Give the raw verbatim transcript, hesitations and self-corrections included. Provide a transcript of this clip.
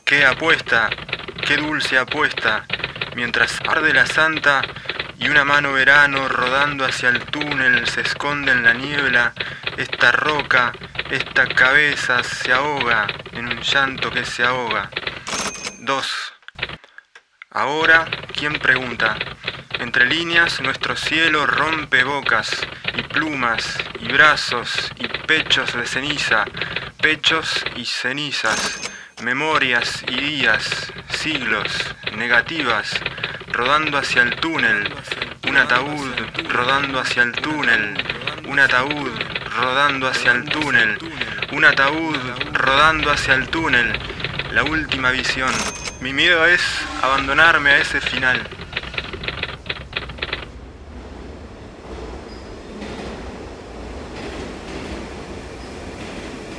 Qué apuesta, qué dulce apuesta, mientras arde la santa y una mano verano rodando hacia el túnel se esconde en la niebla, esta roca, esta cabeza se ahoga en un llanto que se ahoga. Dos. Ahora, ¿quién pregunta? Entre líneas nuestro cielo rompe bocas y plumas y brazos y pechos de ceniza, pechos y cenizas, memorias y días, siglos, negativas, rodando hacia el túnel, un ataúd rodando hacia el túnel, un ataúd rodando hacia el túnel, un ataúd rodando hacia el túnel, la última visión. Mi miedo es abandonarme a ese final.